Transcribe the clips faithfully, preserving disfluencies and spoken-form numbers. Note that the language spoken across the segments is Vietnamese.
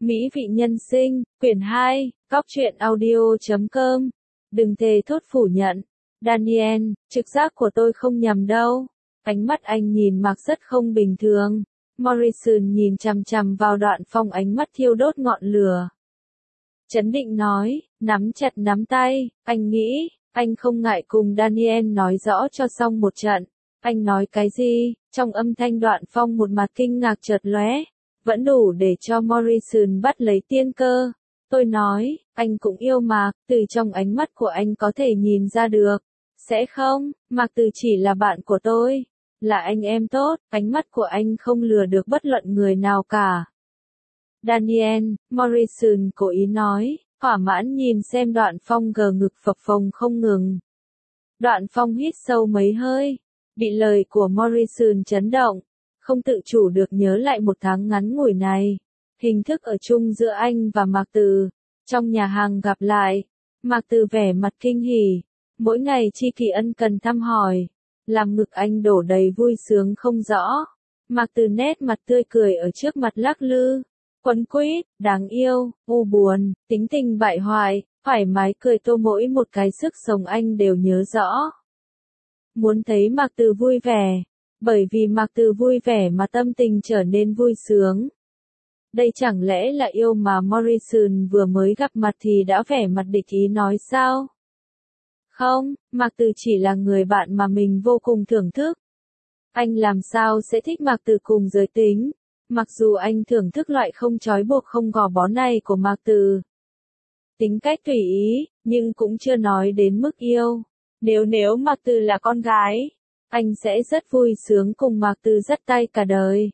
Mỹ vị nhân sinh, quyển hai, góc truyện audio chấm com. Đừng thề thốt phủ nhận. Daniel, trực giác của tôi không nhầm đâu. Ánh mắt anh nhìn Mạc rất không bình thường. Morrison nhìn chằm chằm vào Đoạn Phong, ánh mắt thiêu đốt ngọn lửa. Chấn định nói, nắm chặt nắm tay, anh nghĩ, anh không ngại cùng Daniel nói rõ cho xong một trận. Anh nói cái gì? Trong âm thanh Đoạn Phong một mặt kinh ngạc chợt lóe, vẫn đủ để cho Morrison bắt lấy tiên cơ. Tôi nói, anh cũng yêu Mạc, từ trong ánh mắt của anh có thể nhìn ra được. Sẽ không, Mạc Từ chỉ là bạn của tôi, là anh em tốt, ánh mắt của anh không lừa được bất luận người nào cả. Daniel, Morrison cố ý nói, thỏa mãn nhìn xem Đoạn Phong gờ ngực phập phồng không ngừng. Đoạn Phong hít sâu mấy hơi, bị lời của Morrison chấn động, không tự chủ được nhớ lại một tháng ngắn ngủi này. Hình thức ở chung giữa anh và Mạc Từ, trong nhà hàng gặp lại, Mạc Từ vẻ mặt kinh hỉ, mỗi ngày chi kỷ ân cần thăm hỏi, làm ngực anh đổ đầy vui sướng không rõ. Mạc Từ nét mặt tươi cười ở trước mặt lắc lư, quấn quýt, đáng yêu, u buồn, tính tình bại hoại, thoải mái cười tô mỗi một cái sức sống anh đều nhớ rõ. Muốn thấy Mạc Từ vui vẻ, bởi vì Mạc Từ vui vẻ mà tâm tình trở nên vui sướng. Đây chẳng lẽ là yêu mà Morrison vừa mới gặp mặt thì đã vẻ mặt địch ý nói sao? Không, Mạc Từ chỉ là người bạn mà mình vô cùng thưởng thức. Anh làm sao sẽ thích Mạc Từ cùng giới tính, mặc dù anh thưởng thức loại không trói buộc không gò bó này của Mạc Từ. Tính cách tùy ý, nhưng cũng chưa nói đến mức yêu. Nếu nếu Mạc Từ là con gái, anh sẽ rất vui sướng cùng Mạc Từ dắt tay cả đời.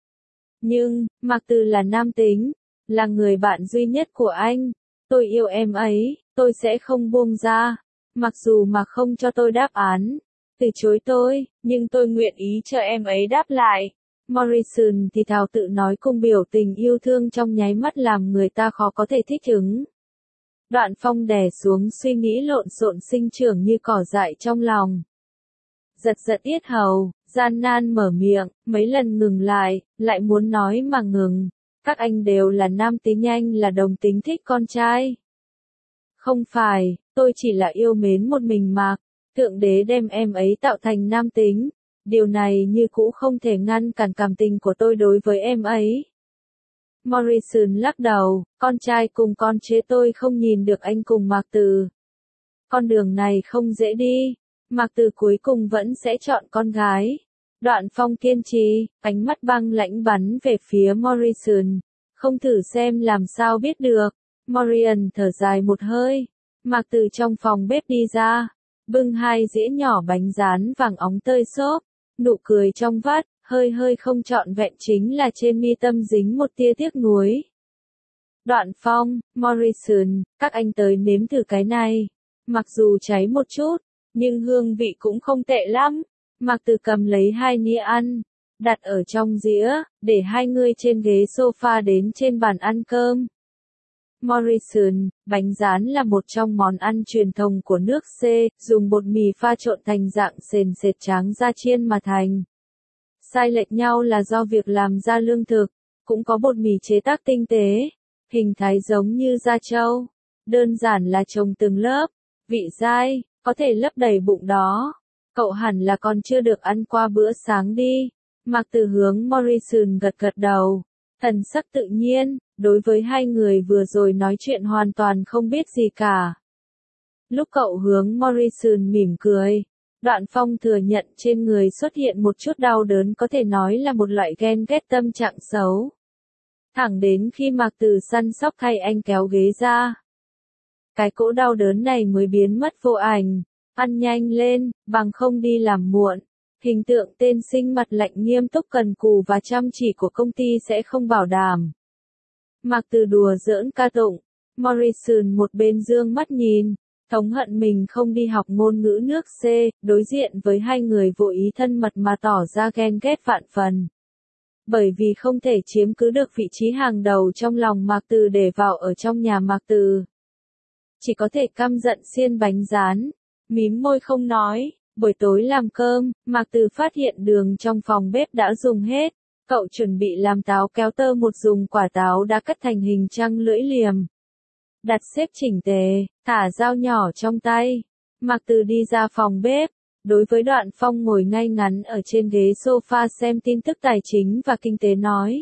Nhưng, Mạc Từ là nam tính, là người bạn duy nhất của anh. Tôi yêu em ấy, tôi sẽ không buông ra. Mặc dù Mạc không cho tôi đáp án, từ chối tôi, nhưng tôi nguyện ý cho em ấy đáp lại. Morrison thì thào tự nói cùng biểu tình yêu thương trong nháy mắt làm người ta khó có thể thích ứng. Đoạn Phong đè xuống suy nghĩ lộn xộn sinh trưởng như cỏ dại trong lòng. Giật giật yết hầu, gian nan mở miệng, mấy lần ngừng lại, lại muốn nói mà ngừng. Các anh đều là nam tính, anh là đồng tính thích con trai. Không phải, tôi chỉ là yêu mến một mình Mạc. Thượng đế đem em ấy tạo thành nam tính. Điều này như cũ không thể ngăn cản cảm tình của tôi đối với em ấy. Morrison lắc đầu, con trai cùng con chế tôi không nhìn được anh cùng Mạc Từ. Con đường này không dễ đi. Mạc Từ cuối cùng vẫn sẽ chọn con gái. Đoạn Phong kiên trì, ánh mắt băng lãnh bắn về phía Morrison. Không thử xem làm sao biết được. Morrison thở dài một hơi. Mạc Từ trong phòng bếp đi ra, bưng hai dĩa nhỏ bánh rán vàng óng tơi xốp, nụ cười trong vắt, hơi hơi không trọn vẹn chính là trên mi tâm dính một tia tiếc nuối. Đoạn Phong, Morrison, các anh tới nếm thử cái này. Mặc dù cháy một chút, nhưng hương vị cũng không tệ lắm. Mạc Từ cầm lấy hai nĩa ăn, đặt ở trong dĩa, để hai người trên ghế sofa đến trên bàn ăn cơm. Morrison, bánh rán là một trong món ăn truyền thống của nước C, dùng bột mì pha trộn thành dạng sền sệt tráng ra chiên mà thành. Sai lệch nhau là do việc làm ra lương thực, cũng có bột mì chế tác tinh tế, hình thái giống như da trâu. Đơn giản là trồng từng lớp, vị dai, có thể lấp đầy bụng đó. Cậu hẳn là còn chưa được ăn qua bữa sáng đi. Mạc Từ hướng Morrison gật gật đầu, thần sắc tự nhiên, đối với hai người vừa rồi nói chuyện hoàn toàn không biết gì cả. Lúc cậu hướng Morrison mỉm cười, Đoạn Phong thừa nhận trên người xuất hiện một chút đau đớn, có thể nói là một loại ghen ghét tâm trạng xấu. Thẳng đến khi Mạc Từ săn sóc thay anh kéo ghế ra, cái cỗ đau đớn này mới biến mất vô ảnh. Ăn nhanh lên, bằng không đi làm muộn. Hình tượng tên sinh mặt lạnh nghiêm túc cần cù và chăm chỉ của công ty sẽ không bảo đảm. Mạc Từ đùa giỡn ca tụng. Morrison một bên dương mắt nhìn, thống hận mình không đi học ngôn ngữ nước C, đối diện với hai người vô ý thân mật mà tỏ ra ghen ghét vạn phần. Bởi vì không thể chiếm cứ được vị trí hàng đầu trong lòng Mạc Từ để vào ở trong nhà Mạc Từ. Chỉ có thể căm giận xiên bánh rán, mím môi không nói. Buổi tối làm cơm, Mạc Từ phát hiện đường trong phòng bếp đã dùng hết. Cậu chuẩn bị làm táo kéo tơ một dùng quả táo đã cắt thành hình trăng lưỡi liềm. Đặt xếp chỉnh tề, thả dao nhỏ trong tay. Mạc Từ đi ra phòng bếp. Đối với Đoạn Phong ngồi ngay ngắn ở trên ghế sofa xem tin tức tài chính và kinh tế nói.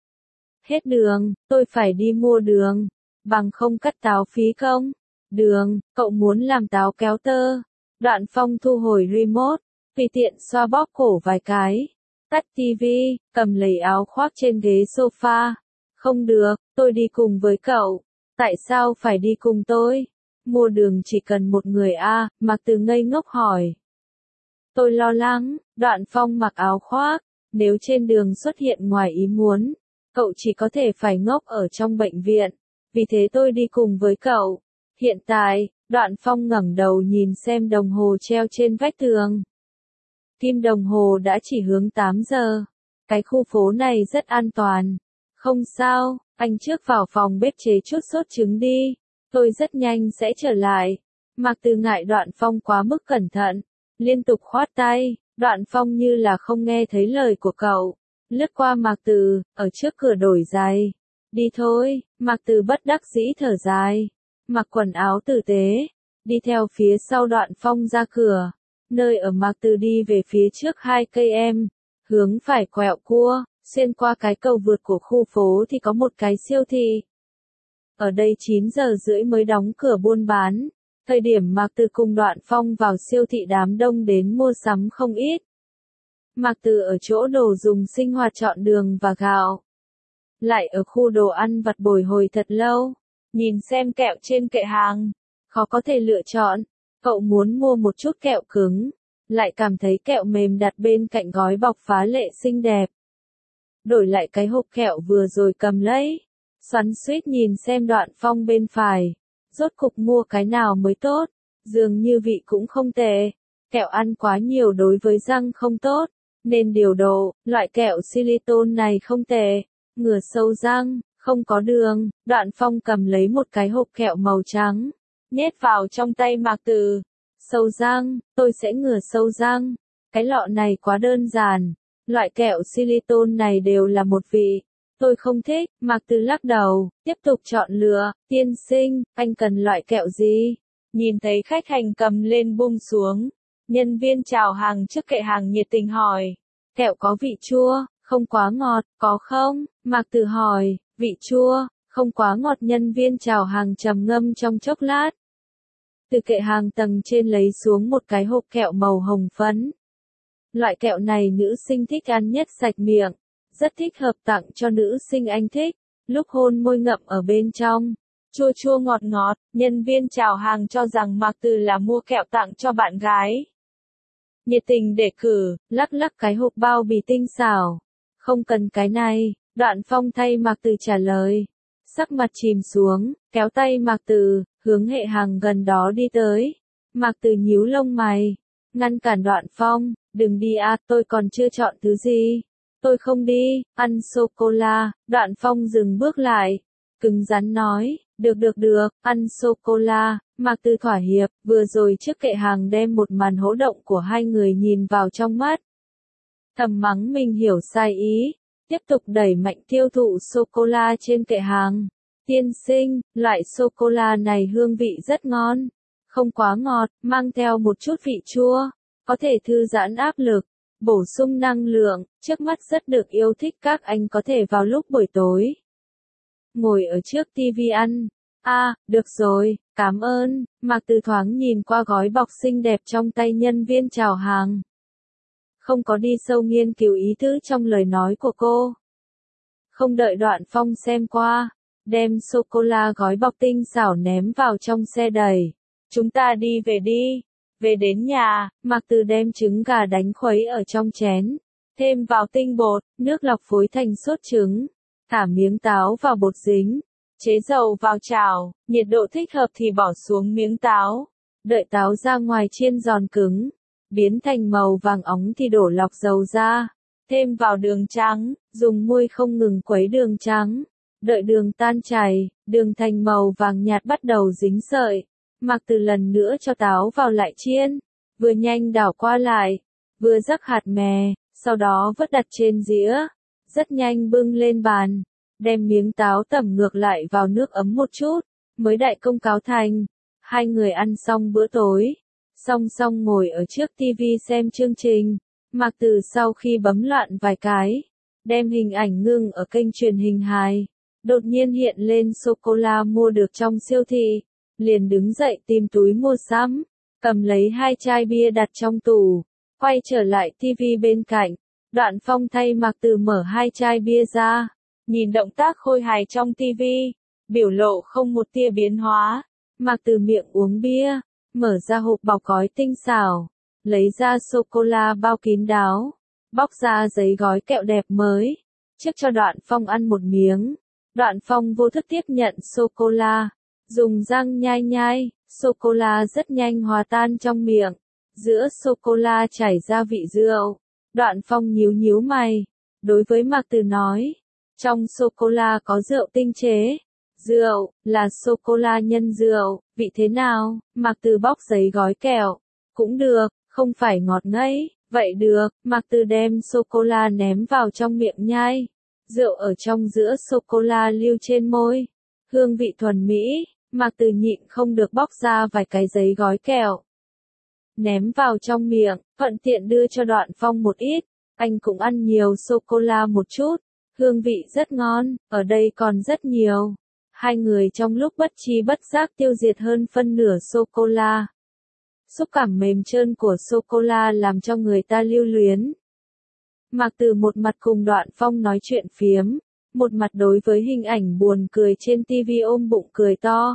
Hết đường, tôi phải đi mua đường. Bằng không cắt táo phí không? Đường, cậu muốn làm táo kéo tơ. Đoạn Phong thu hồi remote, tùy tiện xoa bóp cổ vài cái. Tắt tivi, cầm lấy áo khoác trên ghế sofa. Không được, tôi đi cùng với cậu. Tại sao phải đi cùng tôi? Mua đường chỉ cần một người a, à, Mạc Từ ngây ngốc hỏi. Tôi lo lắng, Đoạn Phong mặc áo khoác. Nếu trên đường xuất hiện ngoài ý muốn, cậu chỉ có thể phải ngốc ở trong bệnh viện. Vì thế tôi đi cùng với cậu. Hiện tại, Đoạn Phong ngẩng đầu nhìn xem đồng hồ treo trên vách tường. Kim đồng hồ đã chỉ hướng tám giờ. Cái khu phố này rất an toàn. Không sao, anh trước vào phòng bếp chế chút sốt trứng đi. Tôi rất nhanh sẽ trở lại. Mạc Từ ngại Đoạn Phong quá mức cẩn thận. Liên tục khoát tay, Đoạn Phong như là không nghe thấy lời của cậu. Lướt qua Mạc Từ, ở trước cửa đổi giày. Đi thôi, Mạc Từ bất đắc dĩ thở dài. Mặc quần áo tử tế. Đi theo phía sau Đoạn Phong ra cửa. Nơi ở Mạc Từ đi về phía trước hai cây em. Hướng phải quẹo cua, xuyên qua cái cầu vượt của khu phố thì có một cái siêu thị. Ở đây chín giờ rưỡi mới đóng cửa buôn bán. Thời điểm Mạc Từ cùng Đoạn Phong vào siêu thị đám đông đến mua sắm không ít. Mạc Từ ở chỗ đồ dùng sinh hoạt chọn đường và gạo. Lại ở khu đồ ăn vặt bồi hồi thật lâu. Nhìn xem kẹo trên kệ hàng. Khó có thể lựa chọn. Cậu muốn mua một chút kẹo cứng. Lại cảm thấy kẹo mềm đặt bên cạnh gói bọc phá lệ xinh đẹp. Đổi lại cái hộp kẹo vừa rồi cầm lấy. Xoắn xuýt nhìn xem Đoạn Phong bên phải. Rốt cục mua cái nào mới tốt. Dường như vị cũng không tệ. Kẹo ăn quá nhiều đối với răng không tốt. Nên điều độ, loại kẹo xylitol này không tệ. Ngừa sâu răng, không có đường. Đoạn Phong cầm lấy một cái hộp kẹo màu trắng. Nhét vào trong tay Mạc Từ. Sâu răng, tôi sẽ ngừa sâu răng. Cái lọ này quá đơn giản. Loại kẹo xylitol này đều là một vị. Tôi không thích. Mạc Từ lắc đầu, tiếp tục chọn lựa. Tiên sinh, anh cần loại kẹo gì? Nhìn thấy khách hành cầm lên buông xuống. Nhân viên chào hàng trước kệ hàng nhiệt tình hỏi. Kẹo có vị chua, không quá ngọt, có không? Mạc Từ hỏi, vị chua, không quá ngọt. Nhân viên chào hàng trầm ngâm trong chốc lát. Từ kệ hàng tầng trên lấy xuống một cái hộp kẹo màu hồng phấn. Loại kẹo này nữ sinh thích ăn nhất, sạch miệng. Rất thích hợp tặng cho nữ sinh anh thích. Lúc hôn môi ngậm ở bên trong. Chua chua ngọt ngọt. Nhân viên chào hàng cho rằng Mạc Từ là mua kẹo tặng cho bạn gái. Nhiệt tình đề cử, lắc lắc cái hộp bao bì tinh xảo. Không cần cái này. Đoạn Phong thay Mạc Từ trả lời. Sắc mặt chìm xuống, kéo tay Mạc Từ, hướng hệ hàng gần đó đi tới. Mạc Từ nhíu lông mày. Ngăn cản Đoạn Phong, đừng đi à, tôi còn chưa chọn thứ gì. Tôi không đi, ăn sô-cô-la. Đoạn Phong dừng bước lại. Cứng rắn nói, được được được, ăn sô-cô-la. Mạc Từ thỏa hiệp, vừa rồi trước kệ hàng đem một màn hỗ động của hai người nhìn vào trong mắt. Thầm mắng mình hiểu sai ý. Tiếp tục đẩy mạnh tiêu thụ sô-cô-la trên kệ hàng. Tiên sinh, loại sô-cô-la này hương vị rất ngon. Không quá ngọt, mang theo một chút vị chua. Có thể thư giãn áp lực, bổ sung năng lượng. Trước mắt rất được yêu thích, các anh có thể vào lúc buổi tối. Ngồi ở trước tivi ăn. À, được rồi, cảm ơn. Mạc Từ thoáng nhìn qua gói bọc xinh đẹp trong tay nhân viên chào hàng. Không có đi sâu nghiên cứu ý tứ trong lời nói của cô. Không đợi Đoạn Phong xem qua, đem sô-cô-la gói bọc tinh xảo ném vào trong xe đẩy. Chúng ta đi về đi. Về đến nhà, Mạc Từ đem trứng gà đánh khuấy ở trong chén. Thêm vào tinh bột, nước lọc phối thành sốt trứng. Thả miếng táo vào bột dính. Chế dầu vào chảo, nhiệt độ thích hợp thì bỏ xuống miếng táo. Đợi táo ra ngoài chiên giòn cứng. Biến thành màu vàng óng thì đổ lọc dầu ra. Thêm vào đường trắng, dùng muôi không ngừng khuấy đường trắng. Đợi đường tan chảy, đường thành màu vàng nhạt bắt đầu dính sợi. Mạc Từ lần nữa cho táo vào lại chiên. Vừa nhanh đảo qua lại, vừa rắc hạt mè, sau đó vớt đặt trên dĩa. rất nhanh bưng lên bàn, đem miếng táo tẩm ngược lại vào nước ấm một chút, mới đại công cáo thành. Hai người ăn xong bữa tối, song song ngồi ở trước tivi xem chương trình. Mạc Từ sau khi bấm loạn vài cái, đem hình ảnh ngưng ở kênh truyền hình hài, đột nhiên hiện lên sô-cô-la mua được trong siêu thị, liền đứng dậy tìm túi mua sắm, cầm lấy hai chai bia đặt trong tủ, quay trở lại tivi bên cạnh. Đoạn Phong thay Mạc Từ mở hai chai bia ra, nhìn động tác khôi hài trong tivi, biểu lộ không một tia biến hóa. Mạc Từ miệng uống bia, mở ra hộp bọc gói tinh xảo, lấy ra sô-cô-la bao kín đáo, bóc ra giấy gói kẹo đẹp mới, trước cho Đoạn Phong ăn một miếng. Đoạn Phong vô thức tiếp nhận sô-cô-la, dùng răng nhai nhai, sô-cô-la rất nhanh hòa tan trong miệng, giữa sô-cô-la chảy ra vị rượu. Đoạn Phong nhíu nhíu mày, đối với Mạc Từ nói, trong sô-cô-la có rượu tinh chế. Rượu, là sô-cô-la nhân rượu, vị thế nào? Mạc Từ bóc giấy gói kẹo. Cũng được, không phải ngọt ngấy, vậy được. Mạc Từ đem sô-cô-la ném vào trong miệng nhai. Rượu ở trong giữa sô-cô-la lưu trên môi. Hương vị thuần mỹ, Mạc Từ nhịn không được bóc ra vài cái giấy gói kẹo. Ném vào trong miệng, thuận tiện đưa cho Đoạn Phong một ít. Anh cũng ăn nhiều sô-cô-la một chút. Hương vị rất ngon, ở đây còn rất nhiều. Hai người trong lúc bất tri bất giác tiêu diệt hơn phân nửa sô-cô-la. Xúc cảm mềm trơn của sô-cô-la làm cho người ta lưu luyến. Mạc Từ một mặt cùng Đoạn Phong nói chuyện phiếm, một mặt đối với hình ảnh buồn cười trên tivi ôm bụng cười to.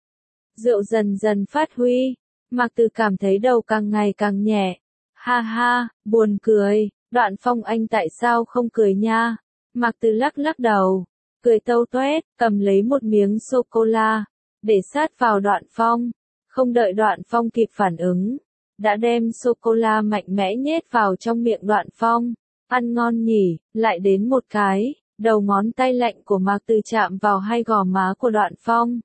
Rượu dần dần phát huy, Mạc Từ cảm thấy đầu càng ngày càng nhẹ. Ha ha, buồn cười, Đoạn Phong anh tại sao không cười nha? Mạc Từ lắc lắc đầu, cười tâu toét, cầm lấy một miếng sô-cô-la, để sát vào Đoạn Phong. Không đợi Đoạn Phong kịp phản ứng, đã đem sô-cô-la mạnh mẽ nhét vào trong miệng Đoạn Phong. Ăn ngon nhỉ, lại đến một cái, đầu ngón tay lạnh của Mạc Từ chạm vào hai gò má của Đoạn Phong.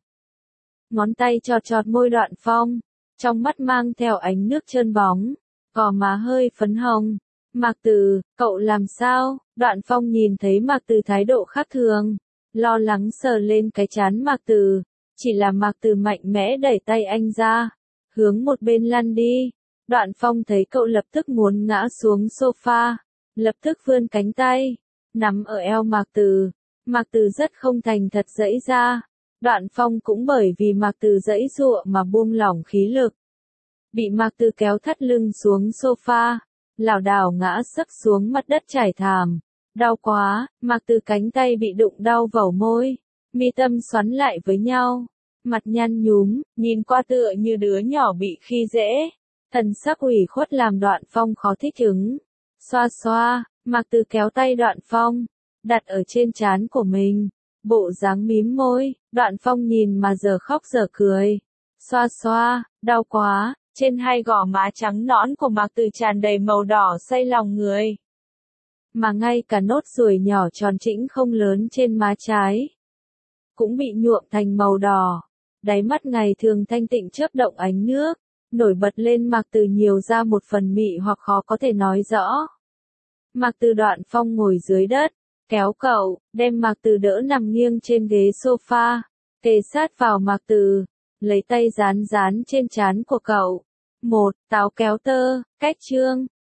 Ngón tay chọt chọt môi Đoạn Phong, trong mắt mang theo ánh nước trơn bóng, gò má hơi phấn hồng. Mạc Từ, cậu làm sao? Đoạn Phong nhìn thấy Mạc Từ thái độ khác thường, lo lắng sờ lên cái trán Mạc Từ, chỉ là Mạc Từ mạnh mẽ đẩy tay anh ra, hướng một bên lăn đi. Đoạn Phong thấy cậu lập tức muốn ngã xuống sofa, lập tức vươn cánh tay, nắm ở eo Mạc Từ. Mạc Từ rất không thành thật giãy ra. Đoạn Phong cũng bởi vì Mạc Từ giãy giụa mà buông lỏng khí lực. Bị Mạc Từ kéo thắt lưng xuống sofa, lảo đảo ngã sấp xuống mặt đất trải thảm. Đau quá, Mạc Từ cánh tay bị đụng đau vẩu môi, mi tâm xoắn lại với nhau, mặt nhăn nhúm, nhìn qua tựa như đứa nhỏ bị khi dễ. Thần sắc ủy khuất làm Đoạn Phong khó thích ứng. Xoa xoa, Mạc Từ kéo tay Đoạn Phong, đặt ở trên trán của mình, bộ dáng mím môi. Đoạn Phong nhìn mà giờ khóc giờ cười. Xoa xoa, đau quá. Trên hai gò má trắng nõn của Mạc Từ tràn đầy màu đỏ say lòng người. Mà ngay cả nốt ruồi nhỏ tròn trĩnh không lớn trên má trái cũng bị nhuộm thành màu đỏ. Đáy mắt ngày thường thanh tịnh chớp động ánh nước, nổi bật lên Mạc Từ nhiều ra một phần mị hoặc khó có thể nói rõ. Mạc Từ Đoạn Phong ngồi dưới đất, kéo cậu, đem Mạc Từ đỡ nằm nghiêng trên ghế sofa, kề sát vào Mạc Từ, lấy tay dán dán trên trán của cậu. Một, táo kéo tơ, cách chương.